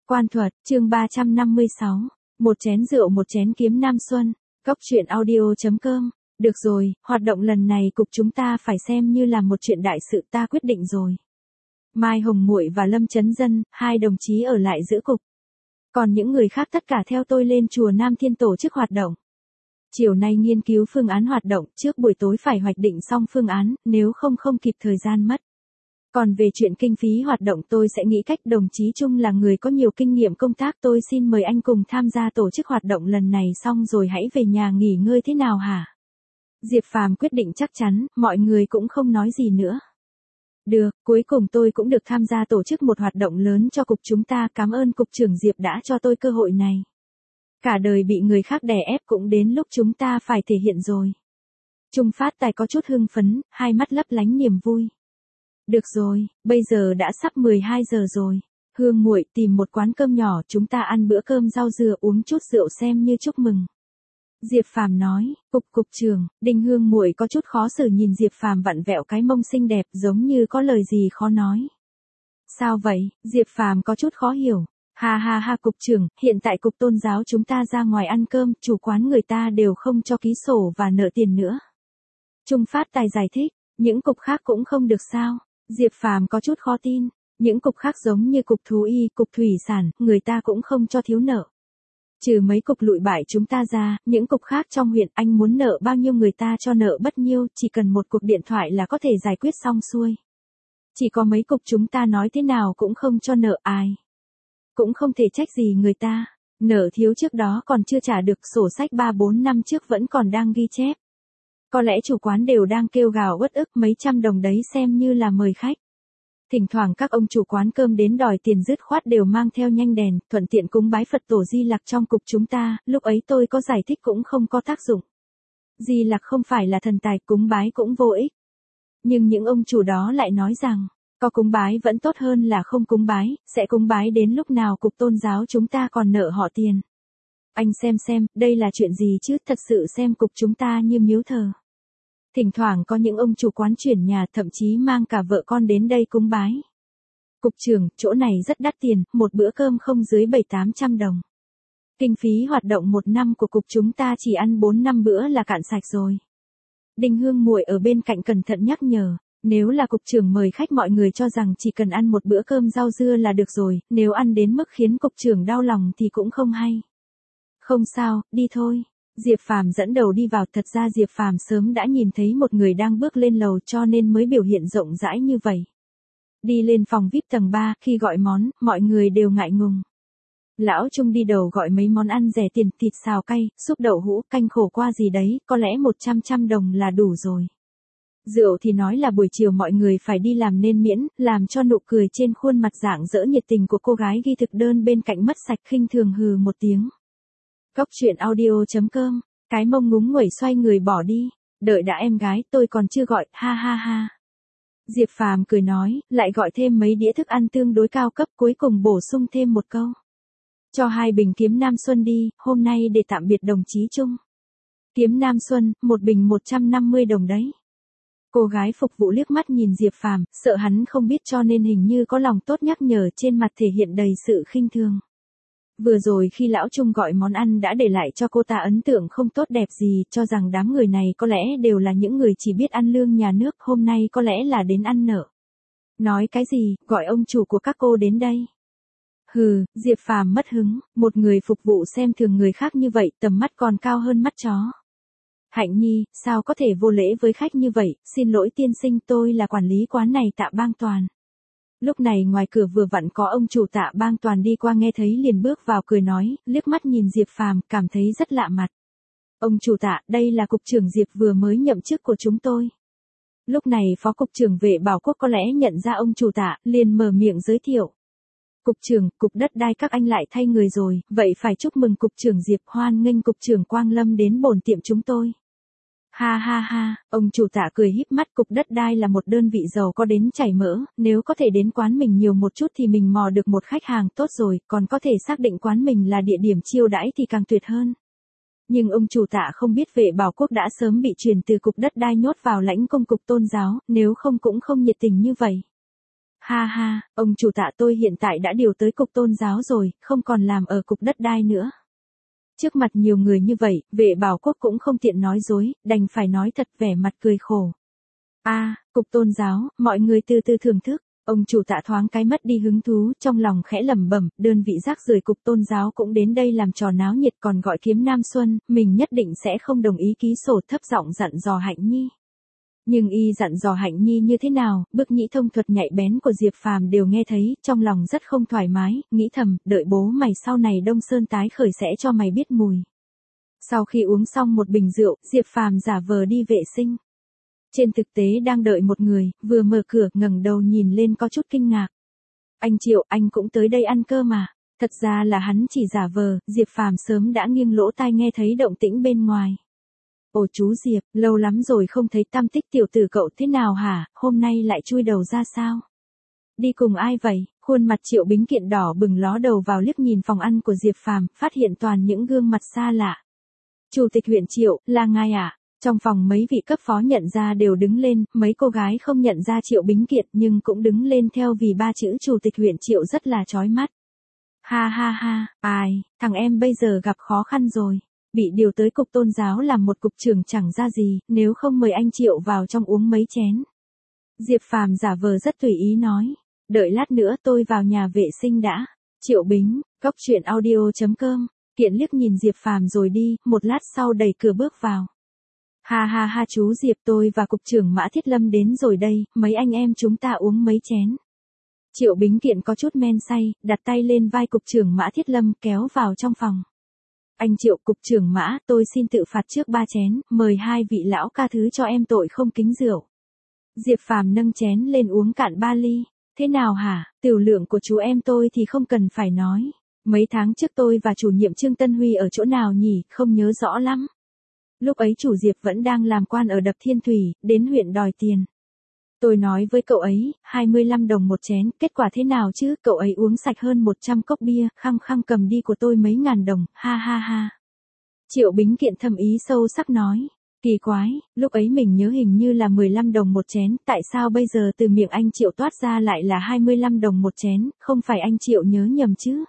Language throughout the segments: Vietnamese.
Quan thuật, chương 356. Một chén rượu một chén kiếm Nam Xuân. Cốc truyện audio.com. Được rồi, hoạt động lần này cục chúng ta phải xem như là một chuyện đại sự, ta quyết định rồi. Mai Hồng Muội và Lâm Chấn Dân, hai đồng chí ở lại giữ cục. Còn những người khác tất cả theo tôi lên chùa Nam Thiên tổ chức hoạt động. Chiều nay nghiên cứu phương án hoạt động, trước buổi tối phải hoạch định xong phương án, nếu không kịp thời gian mất. Còn về chuyện kinh phí hoạt động tôi sẽ nghĩ cách, đồng chí Trung là người có nhiều kinh nghiệm công tác, tôi xin mời anh cùng tham gia tổ chức hoạt động lần này xong rồi hãy về nhà nghỉ ngơi thế nào hả? Diệp Phàm quyết định chắc chắn, mọi người cũng không nói gì nữa. Được, cuối cùng tôi cũng được tham gia tổ chức một hoạt động lớn cho cục chúng ta, cảm ơn cục trưởng Diệp đã cho tôi cơ hội này. Cả đời bị người khác đè ép cũng đến lúc chúng ta phải thể hiện rồi. Trung Phát Tài có chút hưng phấn, hai mắt lấp lánh niềm vui. Được rồi, bây giờ đã sắp 12 giờ rồi. Hương Muội tìm một quán cơm nhỏ, chúng ta ăn bữa cơm rau dừa uống chút rượu xem như chúc mừng. Diệp Phàm nói, cục trưởng, Đinh Hương Muội có chút khó xử nhìn Diệp Phàm vặn vẹo cái mông xinh đẹp giống như có lời gì khó nói. Sao vậy? Diệp Phàm có chút khó hiểu. Ha cục trưởng, hiện tại cục tôn giáo chúng ta ra ngoài ăn cơm, chủ quán người ta đều không cho ký sổ và nợ tiền nữa. Trung Phát Tài giải thích, những cục khác cũng không được sao? Diệp Phàm có chút khó tin, những cục khác giống như cục thú y, cục thủy sản, người ta cũng không cho thiếu nợ. Trừ mấy cục lụi bại chúng ta ra, những cục khác trong huyện anh muốn nợ bao nhiêu người ta cho nợ bất nhiêu, chỉ cần một cuộc điện thoại là có thể giải quyết xong xuôi. Chỉ có mấy cục chúng ta nói thế nào cũng không cho nợ ai. Cũng không thể trách gì người ta, nợ thiếu trước đó còn chưa trả được, sổ sách 3-4 năm trước vẫn còn đang ghi chép. Có lẽ chủ quán đều đang kêu gào uất ức, mấy trăm đồng đấy xem như là mời khách. Thỉnh thoảng các ông chủ quán cơm đến đòi tiền dứt khoát đều mang theo nhanh đèn, thuận tiện cúng bái Phật tổ Di Lặc trong cục chúng ta, lúc ấy tôi có giải thích cũng không có tác dụng. Di Lặc không phải là thần tài, cúng bái cũng vô ích. Nhưng những ông chủ đó lại nói rằng, có cúng bái vẫn tốt hơn là không cúng bái, sẽ cúng bái đến lúc nào cục tôn giáo chúng ta còn nợ họ tiền. Anh xem, đây là chuyện gì chứ, thật sự xem cục chúng ta như miếu thờ. Thỉnh thoảng có những ông chủ quán chuyển nhà, thậm chí mang cả vợ con đến đây cúng bái. Cục trưởng, chỗ này rất đắt tiền, một bữa cơm không dưới 700-800 đồng. Kinh phí hoạt động một năm của cục chúng ta chỉ ăn 4-5 bữa là cạn sạch rồi. Đinh Hương Muội ở bên cạnh cẩn thận nhắc nhở, nếu là cục trưởng mời khách mọi người cho rằng chỉ cần ăn một bữa cơm rau dưa là được rồi, nếu ăn đến mức khiến cục trưởng đau lòng thì cũng không hay. Không sao, đi thôi. Diệp Phàm dẫn đầu đi vào, thật ra Diệp Phàm sớm đã nhìn thấy một người đang bước lên lầu cho nên mới biểu hiện rộng rãi như vậy. Đi lên phòng VIP tầng 3, khi gọi món, mọi người đều ngại ngùng. Lão Trung đi đầu gọi mấy món ăn rẻ tiền, thịt xào cay, súp đậu hũ, canh khổ qua gì đấy, có lẽ 100 đồng là đủ rồi. Rượu thì nói là buổi chiều mọi người phải đi làm nên miễn, làm cho nụ cười trên khuôn mặt rạng rỡ nhiệt tình của cô gái ghi thực đơn bên cạnh mất sạch, khinh thường hừ một tiếng. Cốc truyện audio.com, cái mông ngúng nguẩy xoay người bỏ đi, đợi đã em gái, tôi còn chưa gọi, ha. Diệp Phàm cười nói, lại gọi thêm mấy đĩa thức ăn tương đối cao cấp, cuối cùng bổ sung thêm một câu. Cho 2 bình kiếm Nam Xuân đi, hôm nay để tạm biệt đồng chí Trung. Kiếm Nam Xuân, một bình 150 đồng đấy. Cô gái phục vụ liếc mắt nhìn Diệp Phàm, sợ hắn không biết cho nên hình như có lòng tốt nhắc nhở, trên mặt thể hiện đầy sự khinh thường. Vừa rồi khi lão Trung gọi món ăn đã để lại cho cô ta ấn tượng không tốt đẹp gì, cho rằng đám người này có lẽ đều là những người chỉ biết ăn lương nhà nước, hôm nay có lẽ là đến ăn nợ. Nói cái gì, gọi ông chủ của các cô đến đây. Hừ, Diệp Phàm mất hứng, một người phục vụ xem thường người khác như vậy, tầm mắt còn cao hơn mắt chó. Hạnh Nhi, sao có thể vô lễ với khách như vậy, xin lỗi tiên sinh, tôi là quản lý quán này Tạ Bang Toàn. Lúc này ngoài cửa vừa vặn có ông chủ Tạ Bang Toàn đi qua, nghe thấy liền bước vào cười nói, liếc mắt nhìn Diệp Phàm, cảm thấy rất lạ mặt. Ông chủ Tạ, đây là cục trưởng Diệp vừa mới nhậm chức của chúng tôi. Lúc này phó cục trưởng Vệ Bảo Quốc có lẽ nhận ra ông chủ Tạ, liền mở miệng giới thiệu. Cục trưởng, cục đất đai các anh lại thay người rồi, vậy phải chúc mừng cục trưởng Diệp, hoan nghênh cục trưởng Quang Lâm đến bổn tiệm chúng tôi. Ha, ông chủ Tạ cười híp mắt, cục đất đai là một đơn vị giàu có đến chảy mỡ, nếu có thể đến quán mình nhiều một chút thì mình mò được một khách hàng tốt rồi, còn có thể xác định quán mình là địa điểm chiêu đãi thì càng tuyệt hơn. Nhưng ông chủ Tạ không biết Vệ Bảo Quốc đã sớm bị truyền từ cục đất đai nhốt vào lãnh công cục tôn giáo, nếu không cũng không nhiệt tình như vậy. Ha ha, ông chủ Tạ, tôi hiện tại đã điều tới cục tôn giáo rồi, không còn làm ở cục đất đai nữa. Trước mặt nhiều người như vậy, vệ bảo quốc cũng không tiện nói dối, đành phải nói thật, vẻ mặt cười khổ. Cục tôn giáo, mọi người từ từ thưởng thức. Ông chủ Tạ thoáng cái mất đi hứng thú, trong lòng khẽ lẩm bẩm, đơn vị rác rưởi cục tôn giáo cũng đến đây làm trò náo nhiệt, còn gọi kiếm Nam Xuân, mình nhất định sẽ không đồng ý ký sổ, thấp giọng dặn dò Hạnh Nhi. Nhưng y dặn dò Hạnh Nhi như thế nào, bức nhĩ thông thuật nhạy bén của Diệp Phàm đều nghe thấy, trong lòng rất không thoải mái, nghĩ thầm, đợi bố mày sau này Đông Sơn tái khởi sẽ cho mày biết mùi. Sau khi uống xong một bình rượu, Diệp Phàm giả vờ đi vệ sinh. Trên thực tế đang đợi một người, vừa mở cửa, ngẩng đầu nhìn lên có chút kinh ngạc. Anh Triệu, anh cũng tới đây ăn cơm mà. Thật ra là hắn chỉ giả vờ, Diệp Phàm sớm đã nghiêng lỗ tai nghe thấy động tĩnh bên ngoài. Ồ chú Diệp, lâu lắm rồi không thấy tăm tích, tiểu tử cậu thế nào hả, hôm nay lại chui đầu ra sao? Đi cùng ai vậy? Khuôn mặt Triệu Bính Kiện đỏ bừng, ló đầu vào liếc nhìn phòng ăn của Diệp Phàm, phát hiện toàn những gương mặt xa lạ. Chủ tịch huyện Triệu, là ngài ạ? Trong phòng mấy vị cấp phó nhận ra đều đứng lên, mấy cô gái không nhận ra Triệu Bính Kiện nhưng cũng đứng lên theo vì ba chữ chủ tịch huyện Triệu rất là chói mắt. Ha ha ha, thằng em bây giờ gặp khó khăn rồi. Bị điều tới cục tôn giáo làm một cục trưởng chẳng ra gì, nếu không mời anh Triệu vào trong uống mấy chén. Diệp Phàm giả vờ rất tùy ý nói, đợi lát nữa tôi vào nhà vệ sinh đã. Triệu Bính, Cóc Truyện Audio.com, Kiện liếc nhìn Diệp Phàm rồi đi, một lát sau đẩy cửa bước vào. Ha ha ha chú Diệp, tôi và cục trưởng Mã Thiết Lâm đến rồi đây, mấy anh em chúng ta uống mấy chén. Triệu Bính Kiện có chút men say, đặt tay lên vai cục trưởng Mã Thiết Lâm kéo vào trong phòng. Anh Triệu, cục trưởng Mã, tôi xin tự phạt trước 3 chén, mời hai vị lão ca thứ cho em tội không kính rượu. Diệp Phàm nâng chén lên uống cạn 3 ly. Thế nào hả, tiểu lượng của chú em tôi thì không cần phải nói. Mấy tháng trước tôi và chủ nhiệm Trương Tân Huy ở chỗ nào nhỉ, không nhớ rõ lắm. Lúc ấy chủ Diệp vẫn đang làm quan ở Đập Thiên Thủy, đến huyện đòi tiền. Tôi nói với cậu ấy, 25 đồng một chén, kết quả thế nào chứ, cậu ấy uống sạch hơn 100 cốc bia, khăng khăng cầm đi của tôi mấy ngàn đồng, ha ha ha. Triệu Bính Kiện thầm ý sâu sắc nói, kỳ quái, lúc ấy mình nhớ hình như là 15 đồng một chén, tại sao bây giờ từ miệng anh Triệu toát ra lại là 25 đồng một chén, không phải anh Triệu nhớ nhầm chứ?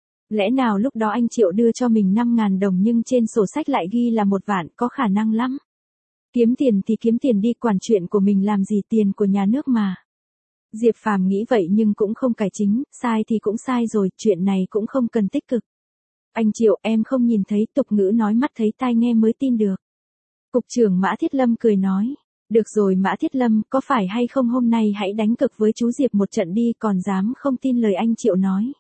Lẽ nào lúc đó anh Triệu đưa cho mình 5.000 đồng nhưng trên sổ sách lại ghi là 1 vạn, có khả năng lắm. Kiếm tiền thì kiếm tiền đi, quản chuyện của mình làm gì, tiền của nhà nước mà. Diệp Phàm nghĩ vậy nhưng cũng không cải chính, sai thì cũng sai rồi, chuyện này cũng không cần tích cực. Anh Triệu, em không nhìn thấy, tục ngữ nói mắt thấy tai nghe mới tin được. Cục trưởng Mã Thiết Lâm cười nói, được rồi Mã Thiết Lâm, có phải hay không hôm nay hãy đánh cược với chú Diệp một trận đi, còn dám không tin lời anh Triệu nói.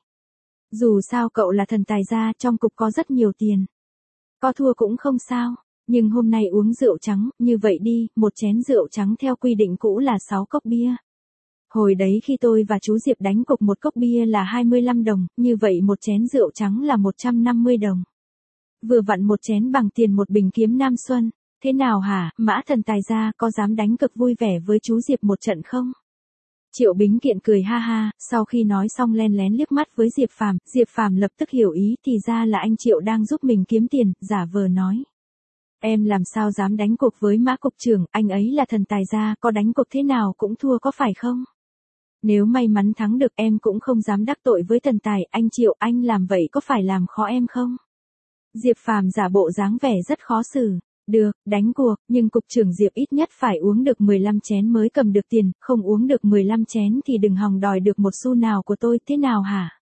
Dù sao cậu là thần tài gia, trong cục có rất nhiều tiền. Có thua cũng không sao. Nhưng hôm nay uống rượu trắng, như vậy đi, một chén rượu trắng theo quy định cũ là 6 cốc bia. Hồi đấy khi tôi và chú Diệp đánh cục một cốc bia là 25 đồng, như vậy một chén rượu trắng là 150 đồng. Vừa vặn một chén bằng tiền một bình kiếm Nam Xuân. Thế nào hả, Mã thần tài gia, có dám đánh cược vui vẻ với chú Diệp một trận không? Triệu Bính Kiện cười ha ha, sau khi nói xong len lén liếc mắt với Diệp Phàm lập tức hiểu ý, thì ra là anh Triệu đang giúp mình kiếm tiền, giả vờ nói. Em làm sao dám đánh cuộc với Mã cục trưởng, anh ấy là thần tài gia, có đánh cuộc thế nào cũng thua có phải không? Nếu may mắn thắng được em cũng không dám đắc tội với thần tài, anh Triệu, anh làm vậy có phải làm khó em không? Diệp Phàm giả bộ dáng vẻ rất khó xử. Được, đánh cuộc, nhưng cục trưởng Diệp ít nhất phải uống được 15 chén mới cầm được tiền, không uống được 15 chén thì đừng hòng đòi được một xu nào của tôi, thế nào hả?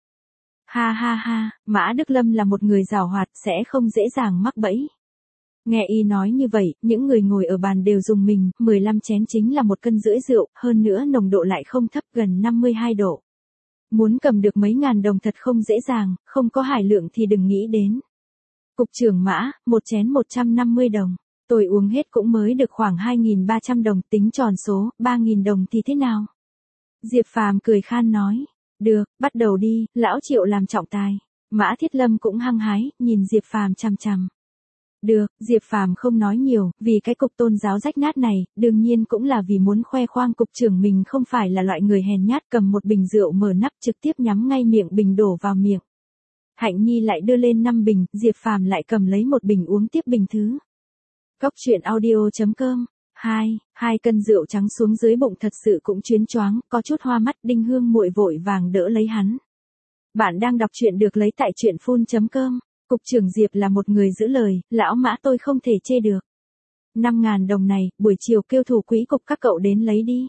Ha ha ha, Mã Đức Lâm là một người giàu hoạt, sẽ không dễ dàng mắc bẫy. Nghe y nói như vậy, những người ngồi ở bàn đều rùng mình, 15 chén chính là 1,5 cân rượu, hơn nữa nồng độ lại không thấp, gần 52 độ. Muốn cầm được mấy ngàn đồng thật không dễ dàng, không có hải lượng thì đừng nghĩ đến. Cục trưởng Mã, một chén 150 đồng. Tôi uống hết cũng mới được khoảng 2.300 đồng, tính tròn số, 3.000 đồng thì thế nào? Diệp Phàm cười khan nói. Được, bắt đầu đi, lão Triệu làm trọng tài. Mã Thiết Lâm cũng hăng hái, nhìn Diệp Phàm chằm chằm. Được, Diệp Phàm không nói nhiều, vì cái cục tôn giáo rách nát này, đương nhiên cũng là vì muốn khoe khoang cục trưởng mình không phải là loại người hèn nhát, cầm một bình rượu mở nắp trực tiếp nhắm ngay miệng bình đổ vào miệng. Hạnh Nhi lại đưa lên 5 bình, Diệp Phàm lại cầm lấy một bình uống tiếp bình thứ. Cóc Truyện Audio.com Hai cân rượu trắng xuống dưới bụng thật sự cũng chuyến choáng, có chút hoa mắt. Đinh Hương muội vội vàng đỡ lấy hắn. Bạn đang đọc truyện được lấy tại truyện phun.com. Cục trưởng Diệp là một người giữ lời, lão Mã tôi không thể chê được. 5.000 đồng này, buổi chiều kêu thủ quỹ cục các cậu đến lấy đi.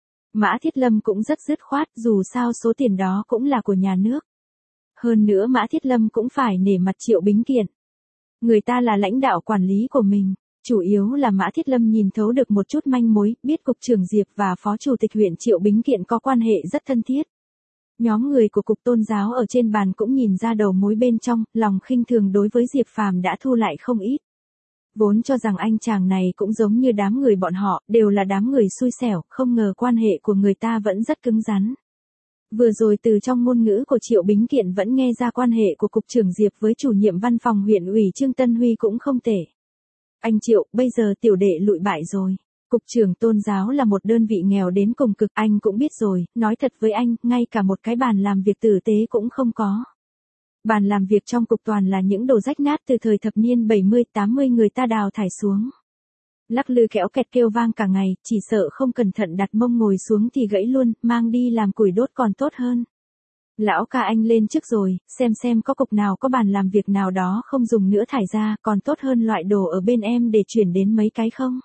Mã Thiết Lâm cũng rất dứt khoát, dù sao số tiền đó cũng là của nhà nước. Hơn nữa Mã Thiết Lâm cũng phải nể mặt Triệu Bính Kiện. Người ta là lãnh đạo quản lý của mình. Chủ yếu là Mã Thiết Lâm nhìn thấu được một chút manh mối, biết Cục trưởng Diệp và Phó Chủ tịch huyện Triệu Bính Kiện có quan hệ rất thân thiết. Nhóm người của Cục Tôn giáo ở trên bàn cũng nhìn ra đầu mối bên trong, lòng khinh thường đối với Diệp Phàm đã thu lại không ít. Vốn cho rằng anh chàng này cũng giống như đám người bọn họ, đều là đám người xui xẻo, không ngờ quan hệ của người ta vẫn rất cứng rắn. Vừa rồi từ trong ngôn ngữ của Triệu Bính Kiện vẫn nghe ra quan hệ của Cục trưởng Diệp với chủ nhiệm văn phòng huyện ủy Trương Tân Huy cũng không tệ. Anh Triệu, bây giờ tiểu đệ lụi bại rồi. Cục trưởng Tôn giáo là một đơn vị nghèo đến cùng cực, anh cũng biết rồi, nói thật với anh, ngay cả một cái bàn làm việc tử tế cũng không có. Bàn làm việc trong cục toàn là những đồ rách nát từ thời thập niên 70-80 người ta đào thải xuống. Lắc lư kẽo kẹt kêu vang cả ngày, chỉ sợ không cẩn thận đặt mông ngồi xuống thì gãy luôn, mang đi làm củi đốt còn tốt hơn. Lão ca anh lên trước rồi, xem có cục nào có bàn làm việc nào đó không dùng nữa thải ra, còn tốt hơn loại đồ ở bên em để chuyển đến mấy cái không?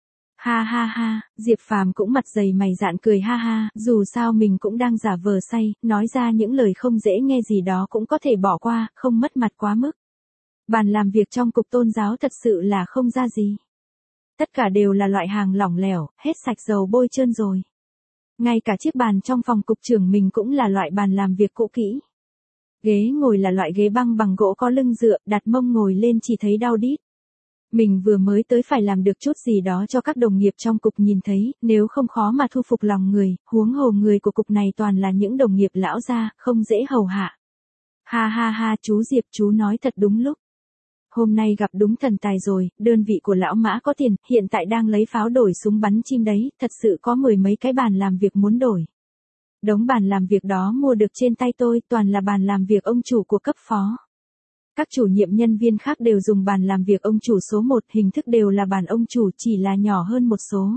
Ha ha ha, Diệp Phàm cũng mặt dày mày dạn cười ha ha, dù sao mình cũng đang giả vờ say, nói ra những lời không dễ nghe gì đó cũng có thể bỏ qua, không mất mặt quá mức. Bàn làm việc trong Cục Tôn giáo thật sự là không ra gì. Tất cả đều là loại hàng lỏng lẻo, hết sạch dầu bôi trơn rồi. Ngay cả chiếc bàn trong phòng cục trưởng mình cũng là loại bàn làm việc cũ kỹ. Ghế ngồi là loại ghế băng bằng gỗ có lưng dựa, đặt mông ngồi lên chỉ thấy đau đít. Mình vừa mới tới phải làm được chút gì đó cho các đồng nghiệp trong cục nhìn thấy, nếu không khó mà thu phục lòng người, huống hồ người của cục này toàn là những đồng nghiệp lão gia, không dễ hầu hạ. Ha ha ha, chú Diệp chú nói thật đúng lúc. Hôm nay gặp đúng thần tài rồi, đơn vị của lão Mã có tiền, hiện tại đang lấy pháo đổi súng bắn chim đấy, thật sự có 10 mấy cái bàn làm việc muốn đổi. Đống bàn làm việc đó mua được trên tay tôi, toàn là bàn làm việc ông chủ của cấp phó. Các chủ nhiệm nhân viên khác đều dùng bàn làm việc ông chủ số 1, hình thức đều là bàn ông chủ, chỉ là nhỏ hơn một số.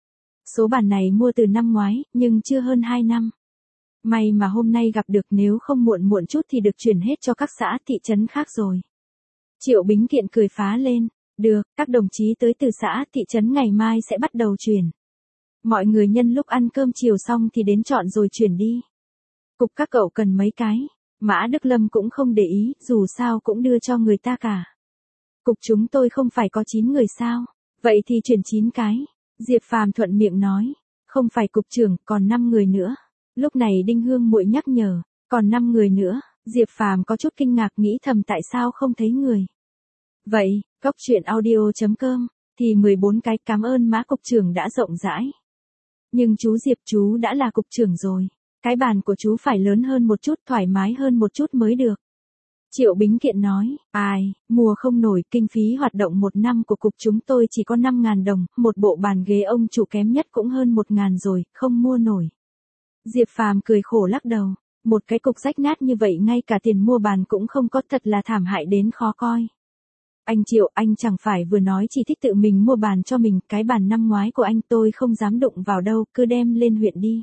Số bàn này mua từ năm ngoái, nhưng chưa hơn 2 năm. May mà hôm nay gặp được, nếu không muộn chút thì được chuyển hết cho các xã thị trấn khác rồi. Triệu Bính Kiện cười phá lên, được, các đồng chí tới từ xã thị trấn ngày mai sẽ bắt đầu chuyển. Mọi người nhân lúc ăn cơm chiều xong thì đến chọn rồi chuyển đi. Cục các cậu cần mấy cái? Mã Đức Lâm cũng không để ý, dù sao cũng đưa cho người ta cả. Cục chúng tôi không phải có 9 người sao? Vậy thì chuyển 9 cái. Diệp Phàm thuận miệng nói, không phải cục trưởng, còn 5 người nữa. Lúc này Đinh Hương muội nhắc nhở, còn 5 người nữa. Diệp Phàm có chút kinh ngạc nghĩ thầm tại sao không thấy người. Vậy, cóc truyện audio.com, thì 14 cái, cảm ơn Mã cục trưởng đã rộng rãi. Nhưng chú Diệp chú đã là cục trưởng rồi. Cái bàn của chú phải lớn hơn một chút, thoải mái hơn một chút mới được. Triệu Bính Kiện nói, ai, mua không nổi, kinh phí hoạt động một năm của cục chúng tôi chỉ có 5.000 đồng, một bộ bàn ghế ông chủ kém nhất cũng hơn 1.000 rồi, không mua nổi. Diệp Phàm cười khổ lắc đầu, một cái cục rách nát như vậy ngay cả tiền mua bàn cũng không có, thật là thảm hại đến khó coi. Anh Triệu, anh chẳng phải vừa nói chỉ thích tự mình mua bàn cho mình, cái bàn năm ngoái của anh tôi không dám đụng vào đâu, cứ đem lên huyện đi.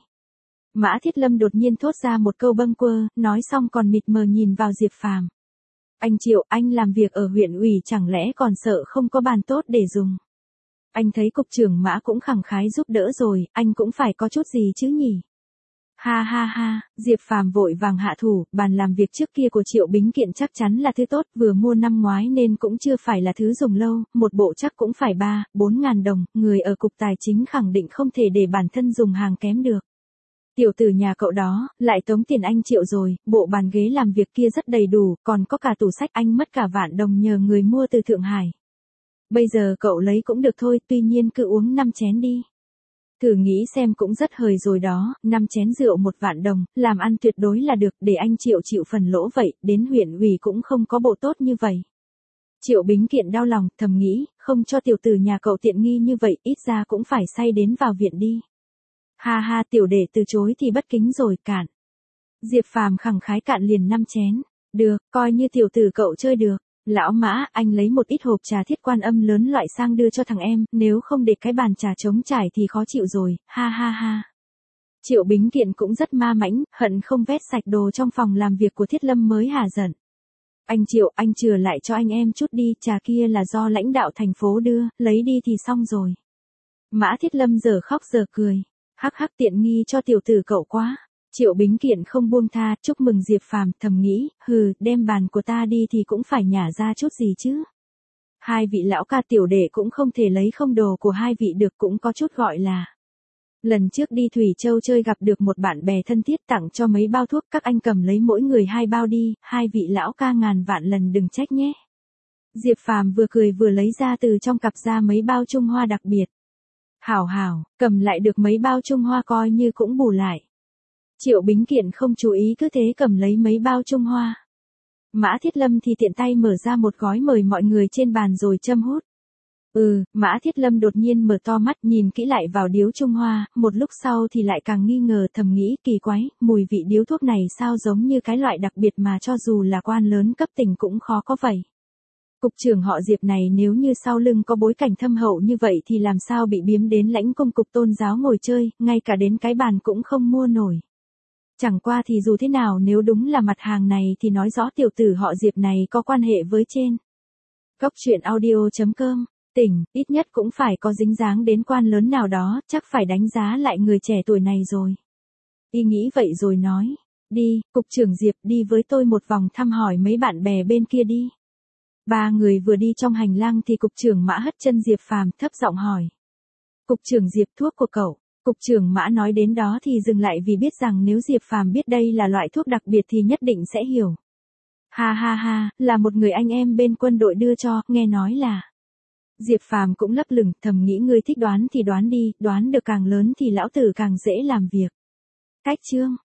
Mã Thiết Lâm đột nhiên thốt ra một câu bâng quơ, nói xong còn mịt mờ nhìn vào Diệp Phàm. Anh Triệu, anh làm việc ở huyện ủy chẳng lẽ còn sợ không có bàn tốt để dùng. Anh thấy cục trưởng Mã cũng khẳng khái giúp đỡ rồi, anh cũng phải có chút gì chứ nhỉ. Ha ha ha, Diệp Phàm vội vàng hạ thủ, bàn làm việc trước kia của Triệu Bính Kiện chắc chắn là thứ tốt, vừa mua năm ngoái nên cũng chưa phải là thứ dùng lâu, một bộ chắc cũng phải 3-4 ngàn đồng, người ở cục tài chính khẳng định không thể để bản thân dùng hàng kém được. Tiểu tử nhà cậu đó, lại tống tiền anh Triệu rồi, bộ bàn ghế làm việc kia rất đầy đủ, còn có cả tủ sách, anh mất cả vạn đồng nhờ người mua từ Thượng Hải. Bây giờ cậu lấy cũng được thôi, tuy nhiên cứ uống 5 chén đi. Thử nghĩ xem cũng rất hời rồi đó, 5 chén rượu 1 vạn đồng, làm ăn tuyệt đối là được, để anh Triệu chịu phần lỗ vậy, đến huyện ủy cũng không có bộ tốt như vậy. Triệu Bính Kiện đau lòng, thầm nghĩ, không cho tiểu tử nhà cậu tiện nghi như vậy, ít ra cũng phải say đến vào viện đi. Ha ha, tiểu đệ từ chối thì bất kính rồi, cạn. Diệp Phàm khẳng khái cạn liền 5 chén. Được, coi như tiểu tử cậu chơi được. Lão Mã, anh lấy một ít hộp trà Thiết Quan Âm lớn loại sang đưa cho thằng em, nếu không để cái bàn trà trống trải thì khó chịu rồi, ha ha ha. Triệu Bính Kiện cũng rất ma mãnh, hận không vét sạch đồ trong phòng làm việc của Thiết Lâm mới hả giận. Anh Triệu, anh chừa lại cho anh em chút đi, trà kia là do lãnh đạo thành phố đưa, lấy đi thì xong rồi. Mã Thiết Lâm giờ khóc giờ cười. Hắc hắc, tiện nghi cho tiểu tử cậu quá. Triệu Bính Kiện không buông tha, chúc mừng Diệp Phàm, thầm nghĩ, hừ, đem bàn của ta đi thì cũng phải nhả ra chút gì chứ. Hai vị lão ca tiểu đệ cũng không thể lấy không đồ của hai vị được, cũng có chút gọi là. Lần trước đi Thủy Châu chơi gặp được một bạn bè thân thiết tặng cho mấy bao thuốc, các anh cầm lấy mỗi người 2 bao đi, hai vị lão ca ngàn vạn lần đừng trách nhé. Diệp Phàm vừa cười vừa lấy ra từ trong cặp ra mấy bao Trung Hoa đặc biệt. Hảo hảo, cầm lại được mấy bao Trung Hoa coi như cũng bù lại. Triệu Bính Kiện không chú ý cứ thế cầm lấy mấy bao Trung Hoa. Mã Thiết Lâm thì tiện tay mở ra một gói mời mọi người trên bàn rồi châm hút. Mã Thiết Lâm đột nhiên mở to mắt nhìn kỹ lại vào điếu Trung Hoa, một lúc sau thì lại càng nghi ngờ, thầm nghĩ kỳ quái, mùi vị điếu thuốc này sao giống như cái loại đặc biệt mà cho dù là quan lớn cấp tỉnh cũng khó có vậy. Cục trưởng họ Diệp này nếu như sau lưng có bối cảnh thâm hậu như vậy thì làm sao bị biếm đến lãnh công cục tôn giáo ngồi chơi, ngay cả đến cái bàn cũng không mua nổi. Chẳng qua thì dù thế nào nếu đúng là mặt hàng này thì nói rõ tiểu tử họ Diệp này có quan hệ với trên. Góc truyện audio.com, tỉnh, ít nhất cũng phải có dính dáng đến quan lớn nào đó, chắc phải đánh giá lại người trẻ tuổi này rồi. Y nghĩ vậy rồi nói, đi, cục trưởng Diệp đi với tôi một vòng thăm hỏi mấy bạn bè bên kia đi. Ba người vừa đi trong hành lang thì cục trưởng Mã hất chân Diệp Phàm thấp giọng hỏi. Cục trưởng Diệp, thuốc của cậu. Cục trưởng Mã nói đến đó thì dừng lại vì biết rằng nếu Diệp Phàm biết đây là loại thuốc đặc biệt thì nhất định sẽ hiểu. Ha ha ha, là một người anh em bên quân đội đưa cho, nghe nói là. Diệp Phàm cũng lấp lửng, thầm nghĩ ngươi thích đoán thì đoán đi, đoán được càng lớn thì lão tử càng dễ làm việc. Cách chương